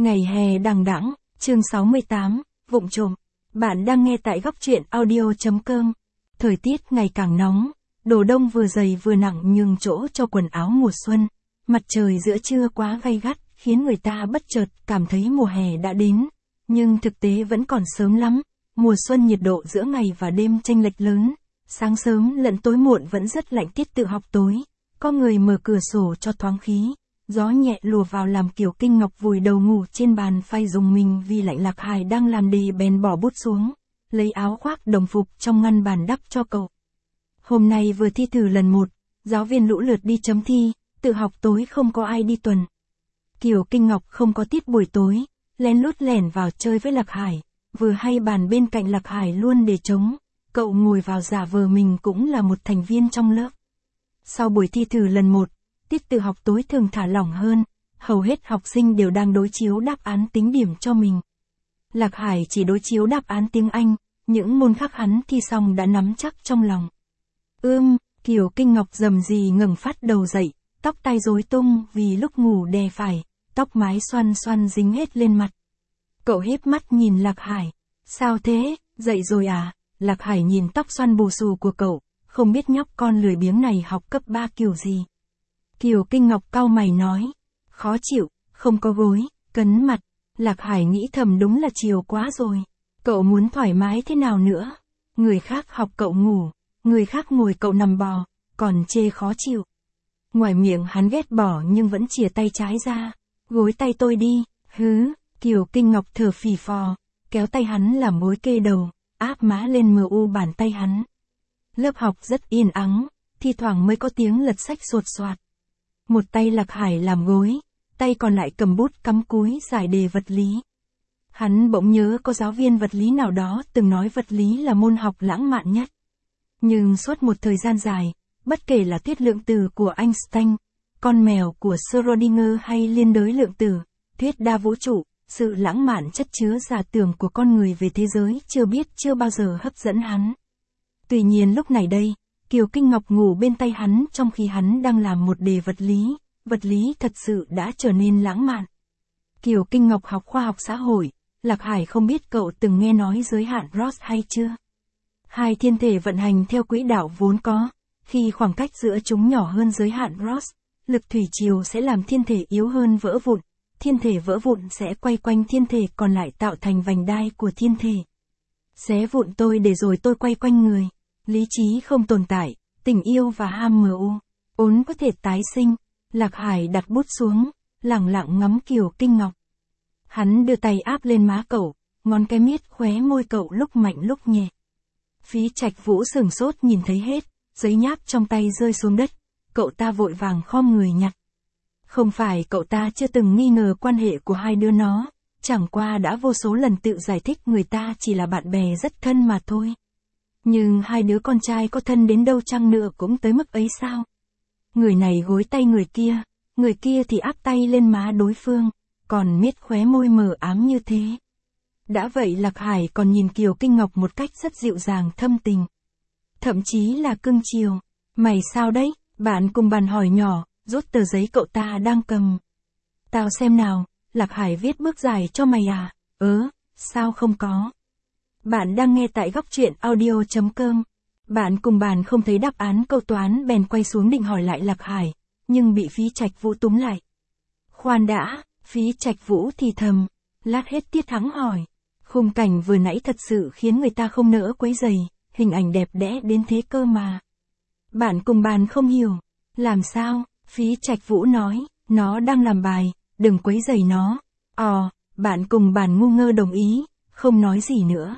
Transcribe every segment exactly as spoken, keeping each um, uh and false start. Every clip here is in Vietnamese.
Ngày hè đằng đẵng, chương sáu mươi tám, vụng trộm. Bạn đang nghe tại góc truyện audio chấm com. Thời tiết ngày càng nóng, đồ đông vừa dày vừa nặng nhường chỗ cho quần áo mùa xuân. Mặt trời giữa trưa quá gay gắt, khiến người ta bất chợt cảm thấy mùa hè đã đến. Nhưng thực tế vẫn còn sớm lắm, mùa xuân nhiệt độ giữa ngày và đêm chênh lệch lớn. Sáng sớm lẫn tối muộn vẫn rất lạnh, tiết tự học tối. Có người mở cửa sổ cho thoáng khí. Gió nhẹ lùa vào làm Kiều Kinh Ngọc vùi đầu ngủ trên bàn phai rùng mình vì lạnh. Lạc Hải đang làm đề bèn bỏ bút xuống, lấy áo khoác đồng phục trong ngăn bàn đắp cho cậu. Hôm nay vừa thi thử lần một, giáo viên lũ lượt đi chấm thi, tự học tối không có ai đi tuần. Kiều Kinh Ngọc không có tiết buổi tối, lén lút lẻn vào chơi với Lạc Hải, vừa hay bàn bên cạnh Lạc Hải luôn để trống, cậu ngồi vào giả vờ mình cũng là một thành viên trong lớp. Sau buổi thi thử lần một, tiết tự học tối thường thả lỏng hơn, hầu hết học sinh đều đang đối chiếu đáp án tính điểm cho mình. Lạc Hải chỉ đối chiếu đáp án tiếng Anh, những môn khác hắn thi xong đã nắm chắc trong lòng. Ưm, Kiều Kinh Ngọc rầm rì ngẩng phát đầu dậy, tóc tai rối tung vì lúc ngủ đè phải, tóc mái xoăn xoăn dính hết lên mặt. Cậu híp mắt nhìn Lạc Hải, sao thế, dậy rồi à? Lạc Hải nhìn tóc xoăn bù xù của cậu, không biết nhóc con lười biếng này học cấp ba kiểu gì. Kiều Kinh Ngọc cau mày nói, khó chịu, không có gối, cấn mặt. Lạc Hải nghĩ thầm đúng là chiều quá rồi. Cậu muốn thoải mái thế nào nữa? Người khác học cậu ngủ, người khác ngồi cậu nằm bò, còn chê khó chịu. Ngoài miệng hắn ghét bỏ nhưng vẫn chìa tay trái ra, gối tay tôi đi, hứ. Kiều Kinh Ngọc thở phì phò, kéo tay hắn làm mối kê đầu, áp má lên mờ u bàn tay hắn. Lớp học rất yên ắng, thi thoảng mới có tiếng lật sách sột soạt. Một tay Lạc Hải làm gối, tay còn lại cầm bút cắm cúi giải đề vật lý. Hắn bỗng nhớ có giáo viên vật lý nào đó từng nói vật lý là môn học lãng mạn nhất. Nhưng suốt một thời gian dài, bất kể là thuyết lượng tử của Einstein, con mèo của Schrödinger hay liên đới lượng tử, thuyết đa vũ trụ, sự lãng mạn chất chứa giả tưởng của con người về thế giới chưa biết chưa bao giờ hấp dẫn hắn. Tuy nhiên lúc này đây, Kiều Kinh Ngọc ngủ bên tay hắn trong khi hắn đang làm một đề vật lý, vật lý thật sự đã trở nên lãng mạn. Kiều Kinh Ngọc học khoa học xã hội, Lạc Hải không biết cậu từng nghe nói giới hạn Ross hay chưa? Hai thiên thể vận hành theo quỹ đạo vốn có, khi khoảng cách giữa chúng nhỏ hơn giới hạn Ross, lực thủy triều sẽ làm thiên thể yếu hơn vỡ vụn, thiên thể vỡ vụn sẽ quay quanh thiên thể còn lại tạo thành vành đai của thiên thể. Xé vụn tôi để rồi tôi quay quanh người. Lý trí không tồn tại, tình yêu và ham mưu, ốn có thể tái sinh. Lạc Hải đặt bút xuống, lẳng lặng ngắm Kiều Kinh Ngọc. Hắn đưa tay áp lên má cậu, ngón cái miết khóe môi cậu lúc mạnh lúc nhẹ. Phí Trạch Vũ sửng sốt nhìn thấy hết, giấy nháp trong tay rơi xuống đất, cậu ta vội vàng khom người nhặt. Không phải cậu ta chưa từng nghi ngờ quan hệ của hai đứa nó, chẳng qua đã vô số lần tự giải thích người ta chỉ là bạn bè rất thân mà thôi. Nhưng hai đứa con trai có thân đến đâu chăng nữa cũng tới mức ấy sao? Người này gối tay người kia, người kia thì áp tay lên má đối phương, còn miết khóe môi mờ ám như thế. Đã vậy Lạc Hải còn nhìn Kiều Kinh Ngọc một cách rất dịu dàng thâm tình. Thậm chí là cưng chiều. Mày sao đấy? Bạn cùng bàn hỏi nhỏ, rút tờ giấy cậu ta đang cầm. Tao xem nào, Lạc Hải viết bước dài cho mày à? Ớ, sao không có? Bạn đang nghe tại góc truyện audio chấm com. Bạn cùng bàn không thấy đáp án câu toán bèn quay xuống định hỏi lại Lạc Hải, nhưng bị Phí Trạch Vũ túm lại. Khoan đã, Phí Trạch Vũ thì thầm, lát hết tiết hắn hỏi. Khung cảnh vừa nãy thật sự khiến người ta không nỡ quấy rầy, hình ảnh đẹp đẽ đến thế cơ mà. Bạn cùng bàn không hiểu, làm sao? Phí Trạch Vũ nói, nó đang làm bài, đừng quấy rầy nó. Ồ, bạn cùng bàn ngu ngơ đồng ý, không nói gì nữa.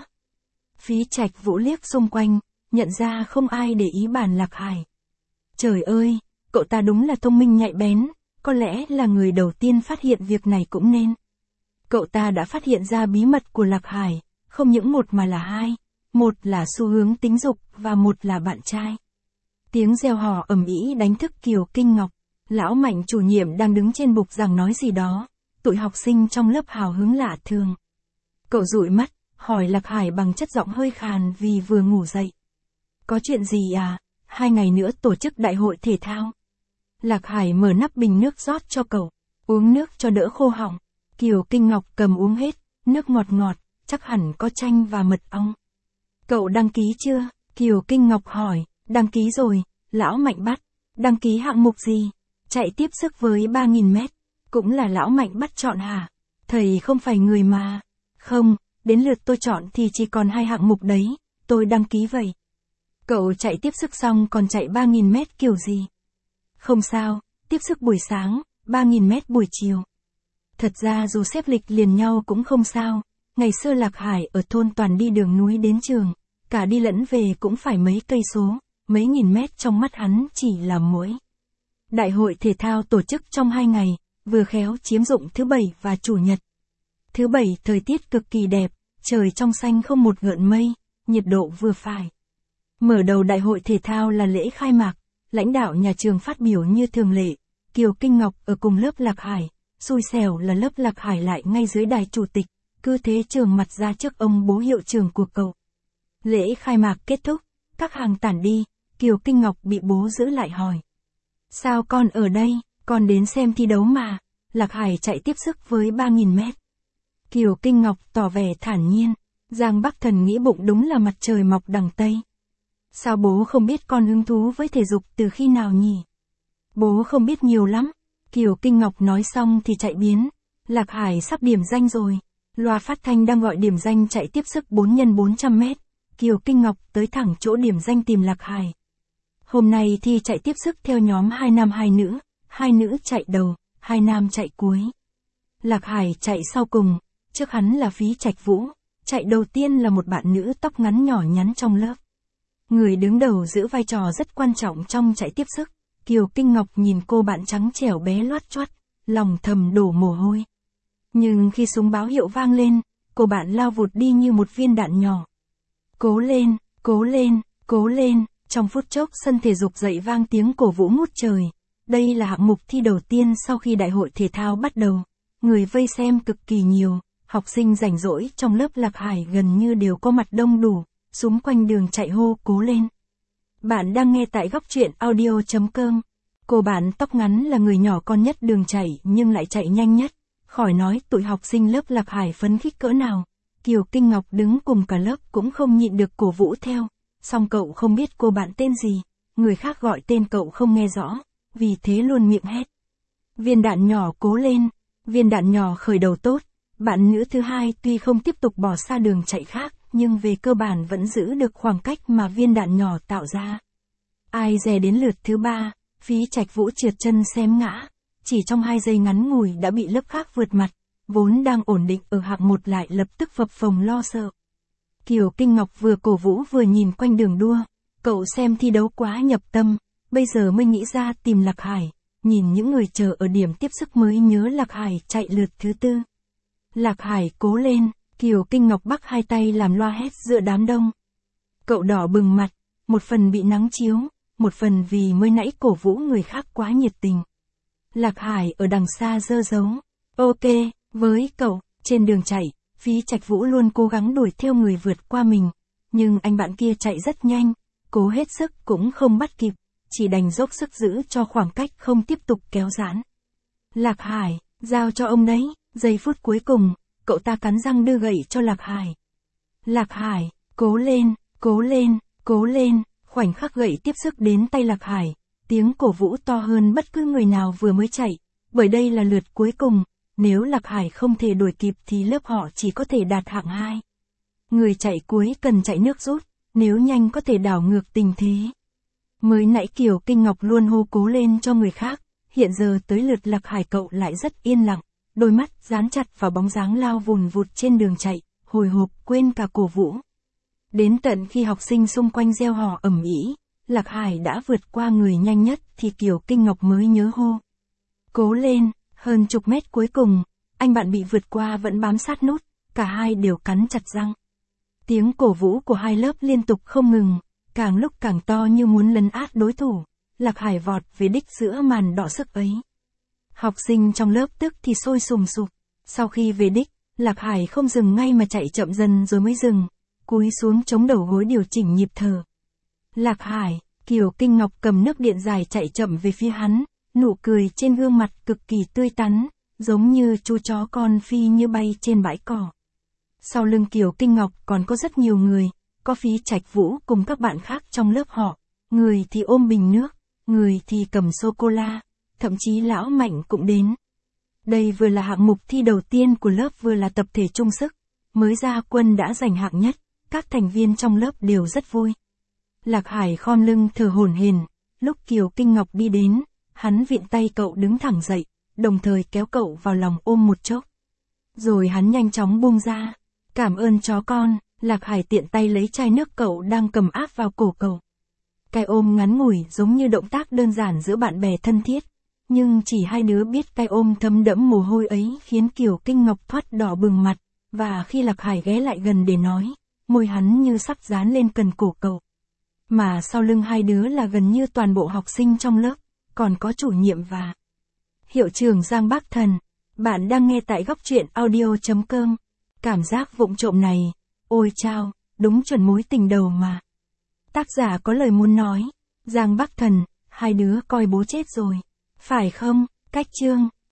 Phí Trạch Vũ liếc xung quanh, nhận ra không ai để ý bàn Lạc Hải. Trời ơi, cậu ta đúng là thông minh nhạy bén, có lẽ là người đầu tiên phát hiện việc này cũng nên. Cậu ta đã phát hiện ra bí mật của Lạc Hải, không những một mà là hai, một là xu hướng tính dục và một là bạn trai. Tiếng reo hò ầm ĩ đánh thức Kiều Kinh Ngọc, lão Mạnh chủ nhiệm đang đứng trên bục giảng nói gì đó, tụi học sinh trong lớp hào hứng lạ thường. Cậu dụi mắt, hỏi Lạc Hải bằng chất giọng hơi khàn vì vừa ngủ dậy. Có chuyện gì à? Hai ngày nữa tổ chức đại hội thể thao. Lạc Hải mở nắp bình nước rót cho cậu, uống nước cho đỡ khô họng. Kiều Kinh Ngọc cầm uống hết, nước ngọt ngọt, chắc hẳn có chanh và mật ong. Cậu đăng ký chưa? Kiều Kinh Ngọc hỏi. Đăng ký rồi, lão Mạnh bắt. Đăng ký hạng mục gì? Chạy tiếp sức với ba nghìn mét. Cũng là lão Mạnh bắt chọn hả? Thầy không phải người mà. Không, đến lượt tôi chọn thì chỉ còn hai hạng mục đấy, tôi đăng ký vậy. Cậu chạy tiếp sức xong còn chạy ba nghìn mét kiểu gì? Không sao, tiếp sức buổi sáng, ba nghìn mét buổi chiều. Thật ra dù xếp lịch liền nhau cũng không sao, ngày xưa Lạc Hải ở thôn toàn đi đường núi đến trường, cả đi lẫn về cũng phải mấy cây số, mấy nghìn mét trong mắt hắn chỉ là muỗi. Đại hội thể thao tổ chức trong hai ngày, vừa khéo chiếm dụng thứ bảy và chủ nhật. Thứ bảy thời tiết cực kỳ đẹp, trời trong xanh không một gợn mây, nhiệt độ vừa phải. Mở đầu đại hội thể thao là lễ khai mạc, lãnh đạo nhà trường phát biểu như thường lệ, Kiều Kinh Ngọc ở cùng lớp Lạc Hải, xui xẻo là lớp Lạc Hải lại ngay dưới đài chủ tịch, cứ thế trường mặt ra trước ông bố hiệu trưởng của cậu. Lễ khai mạc kết thúc, các hàng tản đi, Kiều Kinh Ngọc bị bố giữ lại hỏi. Sao con ở đây, con đến xem thi đấu mà, Lạc Hải chạy tiếp sức với ba nghìn mét. Kiều Kinh Ngọc tỏ vẻ thản nhiên, Giang Bắc Thần nghĩ bụng đúng là mặt trời mọc đằng Tây. Sao bố không biết con hứng thú với thể dục từ khi nào nhỉ? Bố không biết nhiều lắm. Kiều Kinh Ngọc nói xong thì chạy biến. Lạc Hải sắp điểm danh rồi. Loa phát thanh đang gọi điểm danh chạy tiếp sức bốn nhân bốn trăm mét. Kiều Kinh Ngọc tới thẳng chỗ điểm danh tìm Lạc Hải. Hôm nay thi chạy tiếp sức theo nhóm hai nam hai nữ. Hai nữ chạy đầu, hai nam chạy cuối. Lạc Hải chạy sau cùng, trước hắn là Phí Trạch Vũ. Chạy đầu tiên là một bạn nữ tóc ngắn nhỏ nhắn trong lớp. Người đứng đầu giữ vai trò rất quan trọng trong chạy tiếp sức. Kiều Kinh Ngọc nhìn cô bạn trắng trẻo bé loát choát, lòng thầm đổ mồ hôi. Nhưng khi súng báo hiệu vang lên, cô bạn lao vụt đi như một viên đạn nhỏ. Cố lên, cố lên, cố lên, trong phút chốc sân thể dục dậy vang tiếng cổ vũ ngút trời. Đây là hạng mục thi đầu tiên sau khi đại hội thể thao bắt đầu. Người vây xem cực kỳ nhiều, học sinh rảnh rỗi trong lớp Lạc Hải gần như đều có mặt đông đủ, xung quanh đường chạy hô cố lên. Bạn đang nghe tại góc truyện audio chấm com. Cô bạn tóc ngắn là người nhỏ con nhất đường chạy nhưng lại chạy nhanh nhất. Khỏi nói tụi học sinh lớp Lạc Hải phấn khích cỡ nào. Kiều Kinh Ngọc đứng cùng cả lớp cũng không nhịn được cổ vũ theo. Song cậu không biết cô bạn tên gì, người khác gọi tên cậu không nghe rõ, vì thế luôn miệng hét. Viên đạn nhỏ cố lên, viên đạn nhỏ khởi đầu tốt. Bạn nữ thứ hai tuy không tiếp tục bỏ xa đường chạy khác, nhưng về cơ bản vẫn giữ được khoảng cách mà viên đạn nhỏ tạo ra. Ai dè đến lượt thứ ba, Phí Trạch Vũ trượt chân xém ngã, chỉ trong hai giây ngắn ngủi đã bị lớp khác vượt mặt, vốn đang ổn định ở hạng một lại lập tức phập phồng lo sợ. Kiều Kinh Ngọc vừa cổ vũ vừa nhìn quanh đường đua, cậu xem thi đấu quá nhập tâm, bây giờ mới nghĩ ra tìm Lạc Hải, nhìn những người chờ ở điểm tiếp sức mới nhớ Lạc Hải chạy lượt thứ tư. Lạc Hải cố lên, Kiều Kinh Ngọc bắc hai tay làm loa hét giữa đám đông. Cậu đỏ bừng mặt, một phần bị nắng chiếu, một phần vì mới nãy cổ vũ người khác quá nhiệt tình. Lạc Hải ở đằng xa giơ dấu. Ok, với cậu, trên đường chạy, Phí Trạch Vũ luôn cố gắng đuổi theo người vượt qua mình, nhưng anh bạn kia chạy rất nhanh, cố hết sức cũng không bắt kịp, chỉ đành dốc sức giữ cho khoảng cách không tiếp tục kéo giãn. Lạc Hải, giao cho ông đấy, giây phút cuối cùng, cậu ta cắn răng đưa gậy cho Lạc Hải. Lạc Hải, cố lên, cố lên, cố lên, khoảnh khắc gậy tiếp sức đến tay Lạc Hải, tiếng cổ vũ to hơn bất cứ người nào vừa mới chạy, bởi đây là lượt cuối cùng, nếu Lạc Hải không thể đuổi kịp thì lớp họ chỉ có thể đạt hạng hai. Người chạy cuối cần chạy nước rút, nếu nhanh có thể đảo ngược tình thế. Mới nãy Kiều Kinh Ngọc luôn hô cố lên cho người khác, hiện giờ tới lượt Lạc Hải cậu lại rất yên lặng, đôi mắt dán chặt vào bóng dáng lao vùn vụt trên đường chạy, hồi hộp quên cả cổ vũ. Đến tận khi học sinh xung quanh reo hò ầm ĩ, Lạc Hải đã vượt qua người nhanh nhất thì Kiều Kinh Ngọc mới nhớ hô. Cố lên, hơn chục mét cuối cùng, anh bạn bị vượt qua vẫn bám sát nút, cả hai đều cắn chặt răng. Tiếng cổ vũ của hai lớp liên tục không ngừng, càng lúc càng to như muốn lấn át đối thủ, Lạc Hải vọt về đích giữa màn đỏ sức ấy. Học sinh trong lớp tức thì sôi sùng sục, sau khi về đích, Lạc Hải không dừng ngay mà chạy chậm dần rồi mới dừng, cúi xuống chống đầu gối điều chỉnh nhịp thở. Lạc Hải, Kiều Kinh Ngọc cầm nước điện dài chạy chậm về phía hắn, nụ cười trên gương mặt cực kỳ tươi tắn, giống như chú chó con phi như bay trên bãi cỏ. Sau lưng Kiều Kinh Ngọc còn có rất nhiều người, có Phí Trạch Vũ cùng các bạn khác trong lớp họ, người thì ôm bình nước, người thì cầm sô-cô-la, thậm chí lão Mạnh cũng đến. Đây vừa là hạng mục thi đầu tiên của lớp vừa là tập thể chung sức, mới ra quân đã giành hạng nhất, các thành viên trong lớp đều rất vui. Lạc Hải khom lưng thở hổn hển, lúc Kiều Kinh Ngọc đi đến, hắn vịn tay cậu đứng thẳng dậy, đồng thời kéo cậu vào lòng ôm một chốc. Rồi hắn nhanh chóng buông ra, cảm ơn chó con, Lạc Hải tiện tay lấy chai nước cậu đang cầm áp vào cổ cậu. Cái ôm ngắn ngủi giống như động tác đơn giản giữa bạn bè thân thiết, nhưng chỉ hai đứa biết cái ôm thấm đẫm mồ hôi ấy khiến Kiều Kinh Ngọc thoát đỏ bừng mặt, và khi Lạc Hải ghé lại gần để nói, môi hắn như sắp dán lên cần cổ cậu. Mà sau lưng hai đứa là gần như toàn bộ học sinh trong lớp, còn có chủ nhiệm và hiệu trưởng Giang Bác Thần. Bạn đang nghe tại góc truyện audio chấm com. Cảm giác vụng trộm này, ôi chao, đúng chuẩn mối tình đầu mà. Tác giả có lời muốn nói, Giang Bác Thần, hai đứa coi bố chết rồi, phải không? Cách chương